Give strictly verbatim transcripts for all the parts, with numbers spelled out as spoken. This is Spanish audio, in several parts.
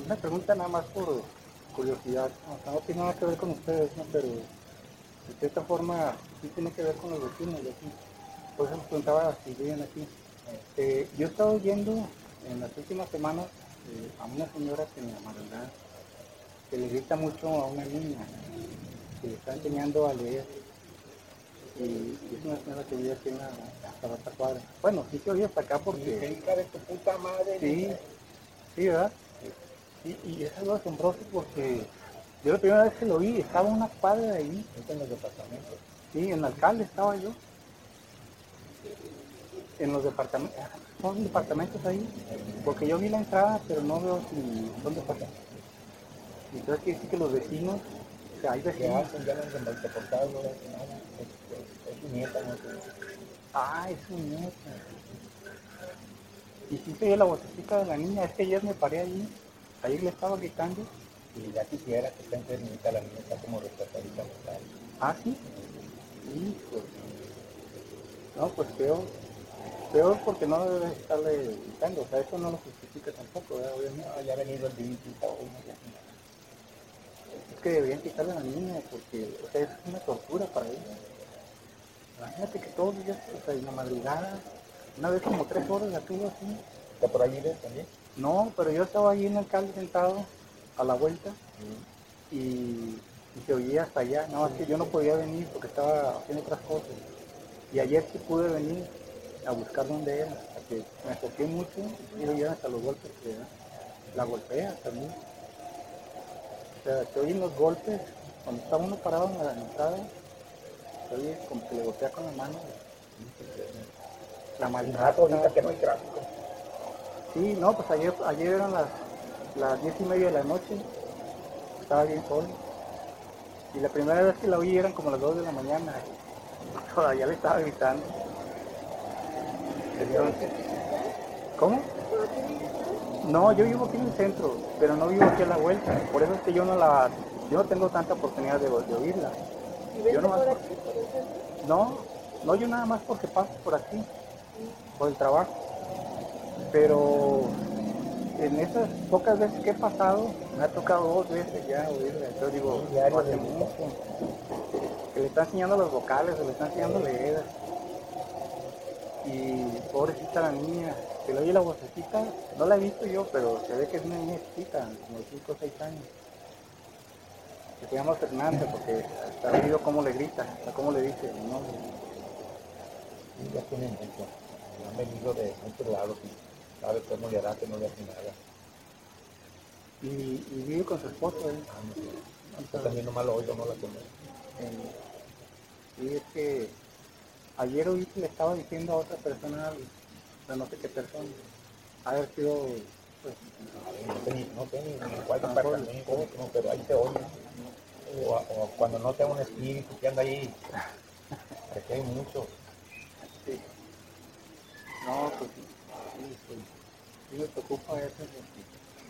una pregunta nada más por curiosidad, o sea, no tiene nada que ver con ustedes, ¿no? Pero de cierta forma sí tiene que ver con los vecinos de aquí. Por eso les preguntaba si viven aquí. Eh, yo he estado oyendo en las últimas semanas eh, a una señora que me amarga, que le grita mucho a una niña, que le está enseñando a leer. Y, y es una señora que vive aquí en la, hasta la otra cuadra. Bueno, sí se oye hasta acá porque... hija de tu puta madre. Sí, sí, ¿verdad? Y, y es algo asombroso porque yo la primera vez que lo vi estaba una cuadra ahí. En los departamentos. Sí, en el alcalde estaba yo. En los departamentos. ¿Son departamentos ahí? Porque yo vi la entrada, pero no veo si son departamentos. Y entonces quiere decir que los vecinos, o sea, hay ¿Qué vecinos. hacen? Ya no se me deportaron, no hacen nada. Es, es, es su nieta, no sé. Ah, es su nieta. Y sí se oye la vocecita de la niña. Es que ayer me paré ahí. Ayer le estaba gritando. Y ya quisiera que esté enfermita, la niña está como retratadita. Ah, sí. Hijo. No, pues peor. Peor porque no debe estarle gritando. O sea, eso no lo justifica tampoco, ¿verdad? Obviamente. No, ya ha venido el divintito. Es que deberían quitarle a la niña porque, o sea, es una tortura para ella. Imagínate que todos los días, o sea, en la madrugada, una vez como tres horas la tuvo así. ¿Está por ahí ves también? No, pero yo estaba ahí en el alcalde sentado a la vuelta y, y se oía hasta allá. No, es que yo no podía venir porque estaba haciendo otras cosas. Y ayer sí pude venir a buscar dónde era, porque me enfoqué mucho y oía hasta los golpes que la golpea también. O sea, se oyen los golpes, cuando está uno parado en la entrada, se oye como que le golpea con la mano. La maltrata. Ahorita que no hay tráfico. Sí, no, pues ayer, ayer eran las, las diez y media de la noche, estaba bien solo. Y la primera vez que la oí eran como las dos de la mañana, y todavía le estaba gritando. Entonces, ¿cómo? No, yo vivo aquí en el centro, pero no vivo aquí a la vuelta. Por eso es que yo no la, yo no tengo tanta oportunidad de, de oírla. ¿Y Yo no por aquí, por el centro? No, no, yo nada más porque paso por aquí, por el trabajo. Pero en esas pocas veces que he pasado, me ha tocado dos veces ya oírla. Entonces digo, no hace mucho. Que le está enseñando los vocales, se le está enseñando a leer. Y pobrecita la niña, que le oye la vocecita, no la he visto yo, pero se ve que es una niña chiquita, como de cinco o seis años. Que se llama Fernanda, porque hasta he oído cómo le grita, hasta cómo le dice el nombre. Sí, ya tienen mucho. Han venido de muchos lados y sabe cómo le hará que no le hace nada. Y, y vive con su esposo, ¿eh? Ah, no sé. Yo también nomás lo oigo, no la conozco. Eh, y es que ayer oí que le estaba diciendo a otra persona, a no sé qué persona, haber sido, pues, No sé ni, no sé ni en cuál departamento, no, pero ahí se oye. O, o cuando no sea un espíritu que anda ahí, que hay mucho. sí. No, pues sí, sí, sí, sí me preocupa eso. Porque...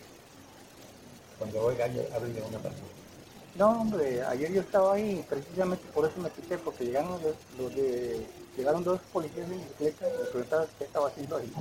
Cuando oiga, yo hablo de una persona. No, hombre, ayer yo estaba ahí, precisamente por eso me quité, porque llegaron los de, los de llegaron dos policías en bicicleta y me preguntaban qué estaba haciendo ahí.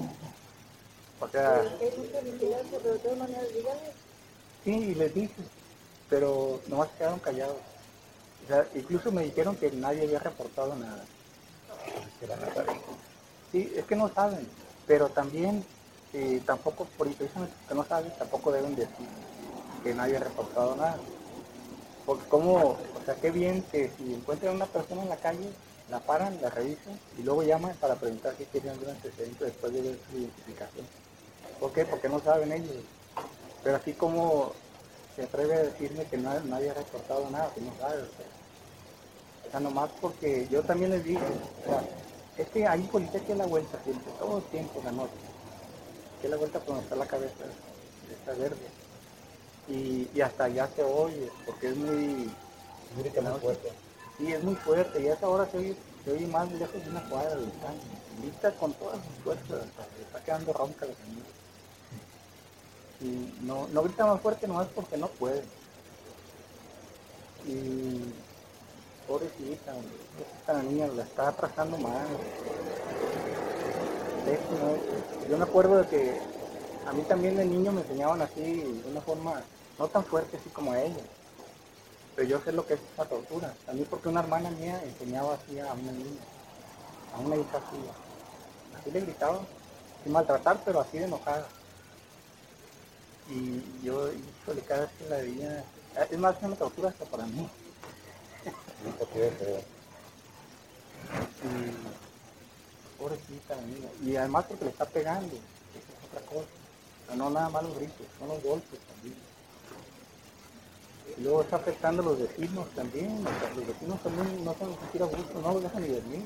O sea, Hay mucha vigilancia, pero de todas maneras, díganle. sí, y les dije, pero nomás se quedaron callados. O sea, incluso me dijeron que nadie había reportado nada. Que van a saber. Sí, es que no saben, pero también eh, tampoco, por eso que no saben, tampoco deben decir que nadie ha reportado nada. Porque como, o sea, qué bien que si encuentran a una persona en la calle, la paran, la revisan y luego llaman para preguntar si tienen algún antecedente después de ver su identificación. ¿Por qué? Porque no saben ellos. Pero así como se atreve a decirme que no, nadie ha reportado nada, que no sabe. O sea, o sea, nomás porque yo también les dije, o sea, es que hay un policía que da la vuelta siempre, todo el tiempo, la noche. Que da la vuelta cuando está la cabeza, está verde. Y, y hasta allá se oye, porque es muy... Mire que muy fuerte. Sí, es muy fuerte, y a esa hora se oye, se oye más lejos de una cuadra del tanque. Grita con todas sus fuerzas, hasta se está quedando ronca la señora. Y no, no grita más fuerte nomás porque no puede. Y pobrecita, esta niña la está atrasando más. Eso, ¿no? Yo me acuerdo de que A mí también de niño me enseñaban así, de una forma no tan fuerte así como a ella. Pero yo sé lo que es esa tortura. También porque una hermana mía enseñaba así a una niña, a una hija así. Así le gritaba, sin maltratar, pero así de enojada. Y yo, híjole, cada vez que la veía, es más, es una tortura hasta para mí. Y, pobrecita la niña. Y además porque le está pegando, eso es otra cosa. O sea, no nada más los gritos, son los golpes también. Y luego está afectando a los vecinos también, o sea, los vecinos también no se van a sentir a gusto, no los dejan ni dormir.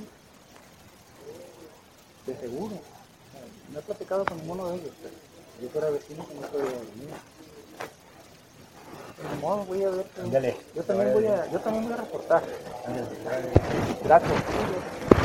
De seguro. O sea, no he platicado con ninguno de ellos, pero yo fuera vecino que no podía dormir. De modo, voy a ver. que- Ándale. Yo también voy a, yo también voy a reportar. Gracias.